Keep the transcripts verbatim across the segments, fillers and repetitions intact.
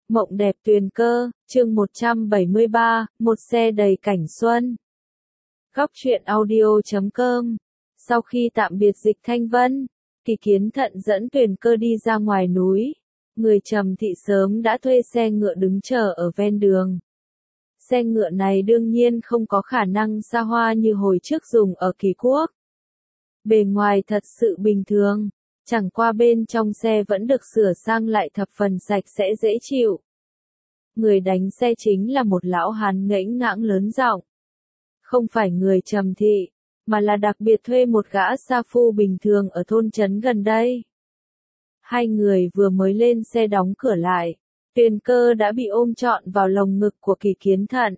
Mộng đẹp tuyền cơ, chương một trăm bảy mươi ba, một xe đầy cảnh xuân. Góc truyện audio chấm com. Sau khi tạm biệt Dịch Thanh Vân, Kỳ Kiến Thận dẫn Tuyền Cơ đi ra ngoài núi. Người Trầm Thị sớm đã thuê xe ngựa đứng chờ ở ven đường. Xe ngựa này đương nhiên không có khả năng xa hoa như hồi trước dùng ở Kỳ Quốc. Bề ngoài thật sự bình thường, chẳng qua bên trong xe vẫn được sửa sang lại thập phần sạch sẽ dễ chịu. Người đánh xe chính là một lão hán ngãnh ngãng lớn giọng. Không phải người Trầm Thị, mà là đặc biệt thuê một gã sa phu bình thường ở thôn trấn gần đây. Hai người vừa mới lên xe đóng cửa lại, Tuyền Cơ đã bị ôm trọn vào lồng ngực của Kỳ Kiến Thận.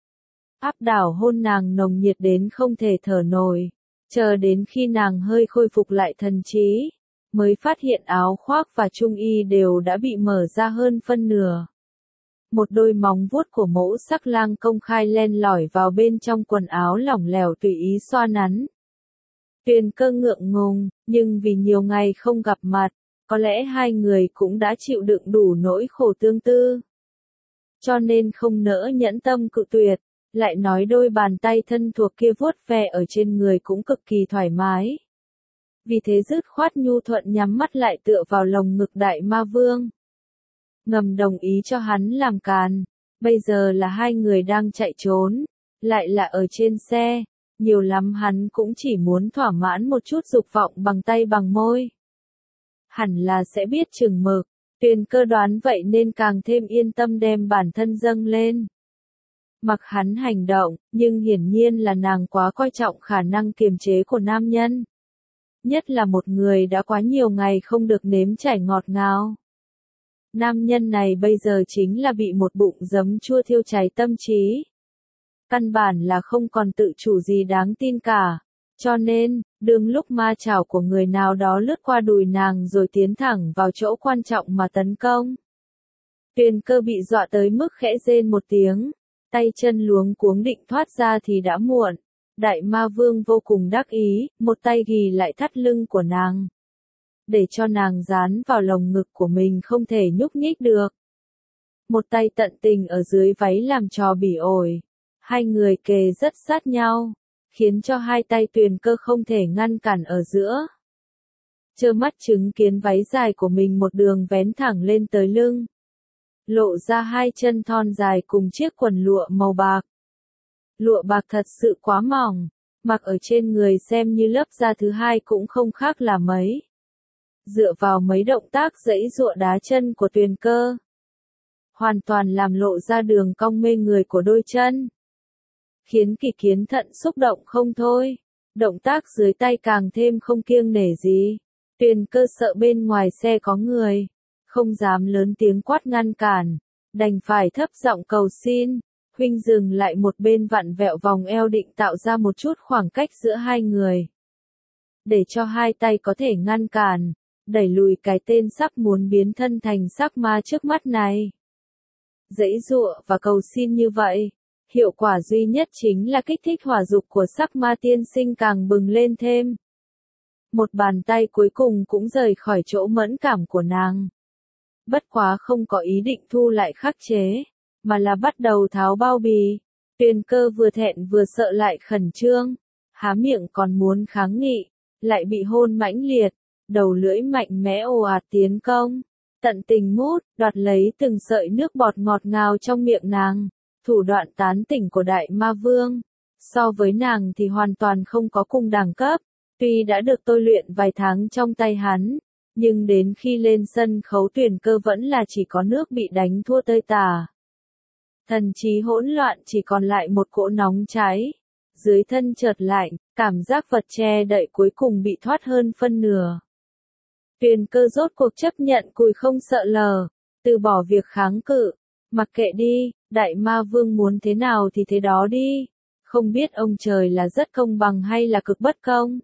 Áp đảo hôn nàng nồng nhiệt đến không thể thở nổi, chờ đến khi nàng hơi khôi phục lại thần trí, mới phát hiện áo khoác và trung y đều đã bị mở ra hơn phân nửa. Một đôi móng vuốt của mẫu sắc lang công khai len lỏi vào bên trong quần áo lỏng lẻo tùy ý xoa nắn. Tuyền Cơ ngượng ngùng, nhưng vì nhiều ngày không gặp mặt, có lẽ hai người cũng đã chịu đựng đủ nỗi khổ tương tư. Cho nên không nỡ nhẫn tâm cự tuyệt, lại nói đôi bàn tay thân thuộc kia vuốt ve ở trên người cũng cực kỳ thoải mái. Vì thế dứt khoát nhu thuận nhắm mắt lại tựa vào lồng ngực Đại Ma Vương. Ngầm đồng ý cho hắn làm càn, bây giờ là hai người đang chạy trốn, lại là ở trên xe, nhiều lắm hắn cũng chỉ muốn thỏa mãn một chút dục vọng bằng tay bằng môi. Hẳn là sẽ biết chừng mực, Tuyền Cơ đoán vậy nên càng thêm yên tâm đem bản thân dâng lên. Mặc hắn hành động, nhưng hiển nhiên là nàng quá coi trọng khả năng kiềm chế của nam nhân. Nhất là một người đã quá nhiều ngày không được nếm trải ngọt ngào. Nam nhân này bây giờ chính là bị một bụng giấm chua thiêu cháy tâm trí. Căn bản là không còn tự chủ gì đáng tin cả. Cho nên, đương lúc ma chảo của người nào đó lướt qua đùi nàng rồi tiến thẳng vào chỗ quan trọng mà tấn công. Tuyền Cơ bị dọa tới mức khẽ rên một tiếng, tay chân luống cuống định thoát ra thì đã muộn. Đại Ma Vương vô cùng đắc ý, một tay ghì lại thắt lưng của nàng, để cho nàng dán vào lồng ngực của mình không thể nhúc nhích được. Một tay tận tình ở dưới váy làm trò bỉ ổi. Hai người kề rất sát nhau, khiến cho hai tay Tuyền Cơ không thể ngăn cản ở giữa. Trơ mắt chứng kiến váy dài của mình một đường vén thẳng lên tới lưng, lộ ra hai chân thon dài cùng chiếc quần lụa màu bạc. Lụa bạc thật sự quá mỏng, mặc ở trên người xem như lớp da thứ hai cũng không khác là mấy. Dựa vào mấy động tác giãy giụa đá chân của Tuyền Cơ, hoàn toàn làm lộ ra đường cong mê người của đôi chân, khiến Kỳ Kiến Thận xúc động không thôi. Động tác dưới tay càng thêm không kiêng nể gì. Tuyền Cơ sợ bên ngoài xe có người, không dám lớn tiếng quát ngăn cản, đành phải thấp giọng cầu xin. Huynh dừng lại một bên vặn vẹo vòng eo định tạo ra một chút khoảng cách giữa hai người, để cho hai tay có thể ngăn cản, đẩy lùi cái tên sắp muốn biến thân thành sắc ma trước mắt này. Giãy giụa và cầu xin như vậy, hiệu quả duy nhất chính là kích thích hỏa dục của sắc ma tiên sinh càng bừng lên thêm. Một bàn tay cuối cùng cũng rời khỏi chỗ mẫn cảm của nàng. Bất quá không có ý định thu lại khắc chế, mà là bắt đầu tháo bao bì. Tuyền Cơ vừa thẹn vừa sợ lại khẩn trương, há miệng còn muốn kháng nghị, lại bị hôn mãnh liệt, đầu lưỡi mạnh mẽ ồ ạt tiến công, tận tình mút, đoạt lấy từng sợi nước bọt ngọt ngào trong miệng nàng. Thủ đoạn tán tỉnh của Đại Ma Vương, so với nàng thì hoàn toàn không có cùng đẳng cấp. Tuy đã được tôi luyện vài tháng trong tay hắn, nhưng đến khi lên sân khấu Tuyền Cơ vẫn là chỉ có nước bị đánh thua tơi tả. Thần trí hỗn loạn chỉ còn lại một cỗ nóng cháy. Dưới thân chợt lạnh, cảm giác vật che đậy cuối cùng bị thoát hơn phân nửa. Tuyền Cơ rốt cuộc chấp nhận cùi không sợ lờ, từ bỏ việc kháng cự. Mặc kệ đi, Đại Ma Vương muốn thế nào thì thế đó đi. Không biết ông trời là rất công bằng hay là cực bất công.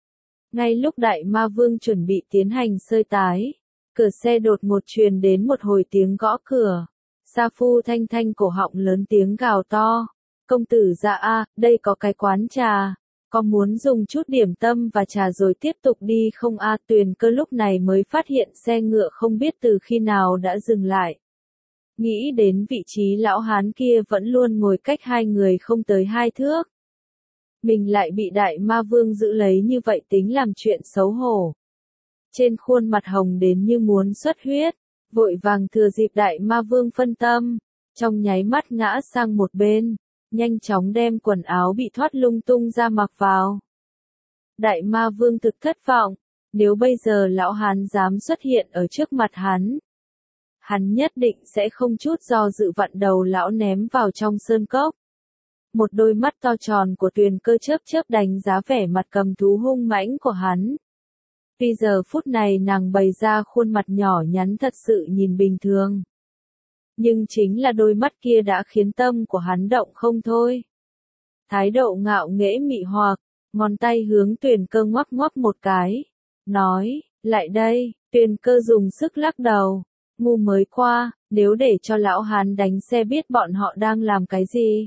Ngay lúc Đại Ma Vương chuẩn bị tiến hành sơi tái, cửa xe đột ngột truyền đến một hồi tiếng gõ cửa. Sa phu Thanh Thanh cổ họng lớn tiếng gào to. Công tử dạ a, đây có cái quán trà, có muốn dùng chút điểm tâm và trà rồi tiếp tục đi không a? Tuyền Cơ lúc này mới phát hiện xe ngựa không biết từ khi nào đã dừng lại. Nghĩ đến vị trí lão hán kia vẫn luôn ngồi cách hai người không tới hai thước. Mình lại bị đại ma vương giữ lấy như vậy tính làm chuyện xấu hổ. Trên khuôn mặt hồng đến như muốn xuất huyết, vội vàng thừa dịp đại ma vương phân tâm, trong nháy mắt ngã sang một bên, nhanh chóng đem quần áo bị thoát lung tung ra mặc vào. Đại ma vương thực thất vọng, nếu bây giờ lão hán dám xuất hiện ở trước mặt hắn, hắn nhất định sẽ không chút do dự vặn đầu lão ném vào trong sơn cốc. Một đôi mắt to tròn của Tuyền Cơ chớp chớp đánh giá vẻ mặt cầm thú hung mãnh của hắn. Tuy giờ phút này nàng bày ra khuôn mặt nhỏ nhắn thật sự nhìn bình thường. Nhưng chính là đôi mắt kia đã khiến tâm của hắn động không thôi. Thái độ ngạo nghễ mị hoặc, ngón tay hướng Tuyền Cơ ngoắc ngoắc một cái. Nói, lại đây, Tuyền Cơ dùng sức lắc đầu. Ngu mới qua, nếu để cho lão hán đánh xe biết bọn họ đang làm cái gì.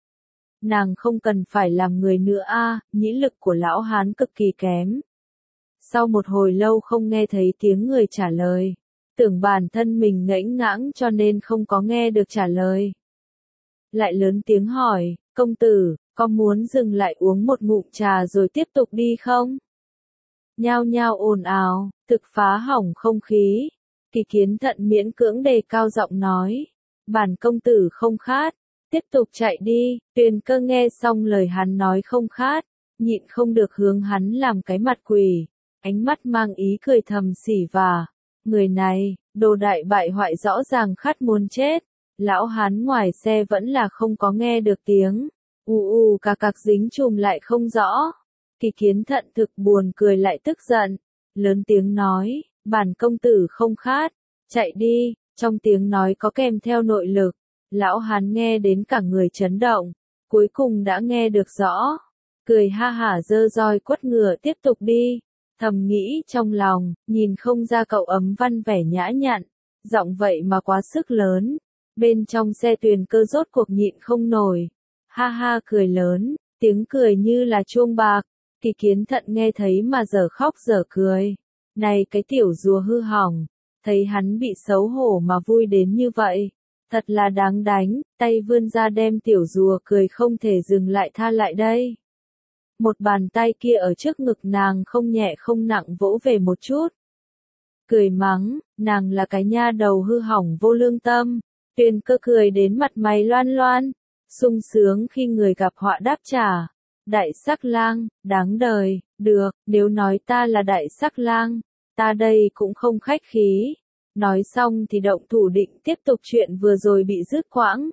Nàng không cần phải làm người nữa a, à, nhĩ lực của lão hán cực kỳ kém. Sau một hồi lâu không nghe thấy tiếng người trả lời, tưởng bản thân mình ngẫnh ngãng cho nên không có nghe được trả lời. Lại lớn tiếng hỏi, công tử, có muốn dừng lại uống một ngụm trà rồi tiếp tục đi không? Nhao nhao ồn ào, thực phá hỏng không khí. Kỳ Kiến Thận miễn cưỡng đề cao giọng nói, bản công tử không khát, tiếp tục chạy đi. Tuyền Cơ nghe xong lời hắn nói không khát, nhịn không được hướng hắn làm cái mặt quỷ, ánh mắt mang ý cười thầm xỉ vả. Người này, đồ đại bại hoại rõ ràng khát muốn chết. Lão hán ngoài xe vẫn là không có nghe được tiếng, ù ù cà cạc dính chùm lại không rõ. Kỳ Kiến Thận thực buồn cười lại tức giận, lớn tiếng nói, bản công tử không khát, chạy đi. Trong tiếng nói có kèm theo nội lực, lão hán nghe đến cả người chấn động, cuối cùng đã nghe được rõ, cười ha hả giơ roi quất ngựa tiếp tục đi. Thầm nghĩ trong lòng, nhìn không ra cậu ấm văn vẻ nhã nhặn, giọng vậy mà quá sức lớn. Bên trong xe Tuyền Cơ rốt cuộc nhịn không nổi, ha ha cười lớn, tiếng cười như là chuông bạc. Kỳ Kiến Thận nghe thấy mà dở khóc dở cười. Này cái tiểu rùa hư hỏng, thấy hắn bị xấu hổ mà vui đến như vậy, thật là đáng đánh, tay vươn ra đem tiểu rùa cười không thể dừng lại tha lại đây. Một bàn tay kia ở trước ngực nàng không nhẹ không nặng vỗ về một chút. Cười mắng, nàng là cái nha đầu hư hỏng vô lương tâm. Tuyền Cơ cười đến mặt mày loan loan, sung sướng khi người gặp họa đáp trả. Đại sắc lang, đáng đời, được, nếu nói ta là đại sắc lang, ta đây cũng không khách khí. Nói xong thì động thủ định tiếp tục chuyện vừa rồi bị dứt quãng.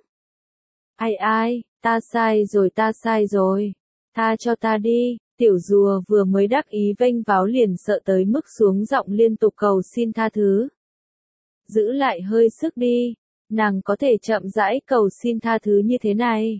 Ai ai, ta sai rồi ta sai rồi, tha cho ta đi. Tiểu rùa vừa mới đắc ý vênh váo liền sợ tới mức xuống giọng liên tục cầu xin tha thứ. Giữ lại hơi sức đi, nàng có thể chậm rãi cầu xin tha thứ như thế này.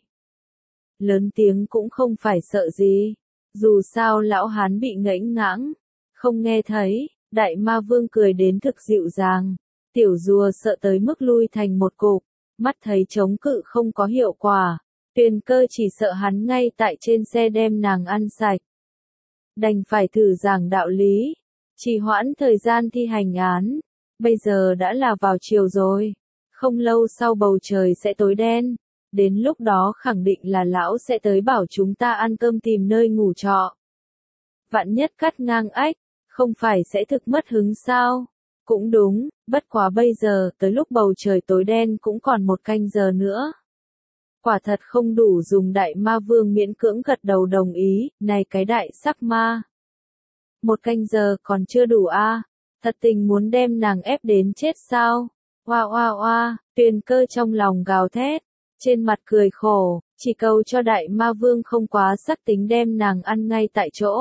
Lớn tiếng cũng không phải sợ gì, dù sao lão hán bị ngẫnh ngãng, không nghe thấy. Đại ma vương cười đến thực dịu dàng, tiểu rùa sợ tới mức lui thành một cục, mắt thấy chống cự không có hiệu quả. Tuyền Cơ chỉ sợ hắn ngay tại trên xe đem nàng ăn sạch. Đành phải thử giảng đạo lý, trì hoãn thời gian thi hành án. Bây giờ đã là vào chiều rồi, không lâu sau bầu trời sẽ tối đen, đến lúc đó khẳng định là lão sẽ tới bảo chúng ta ăn cơm tìm nơi ngủ trọ. Vạn nhất cắt ngang ách, không phải sẽ thực mất hứng sao? Cũng đúng, bất quá bây giờ tới lúc bầu trời tối đen cũng còn một canh giờ nữa. Quả thật không đủ dùng. Đại ma vương miễn cưỡng gật đầu đồng ý, này cái đại sắc ma. Một canh giờ còn chưa đủ a, à? Thật tình muốn đem nàng ép đến chết sao? Oa oa oa, Tuyền Cơ trong lòng gào thét, trên mặt cười khổ, chỉ cầu cho đại ma vương không quá sắc tính đem nàng ăn ngay tại chỗ.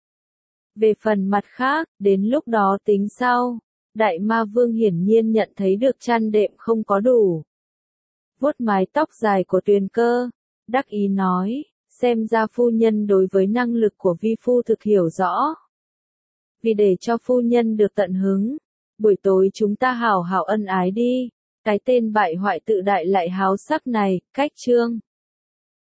Về phần mặt khác, đến lúc đó tính sau. Đại ma vương hiển nhiên nhận thấy được chăn đệm không có đủ. Vuốt mái tóc dài của Tuyền Cơ, đắc ý nói, xem ra phu nhân đối với năng lực của vi phu thực hiểu rõ. Vì để cho phu nhân được tận hứng, buổi tối chúng ta hảo hảo ân ái đi. Cái tên bại hoại tự đại lại háo sắc này, cách chương.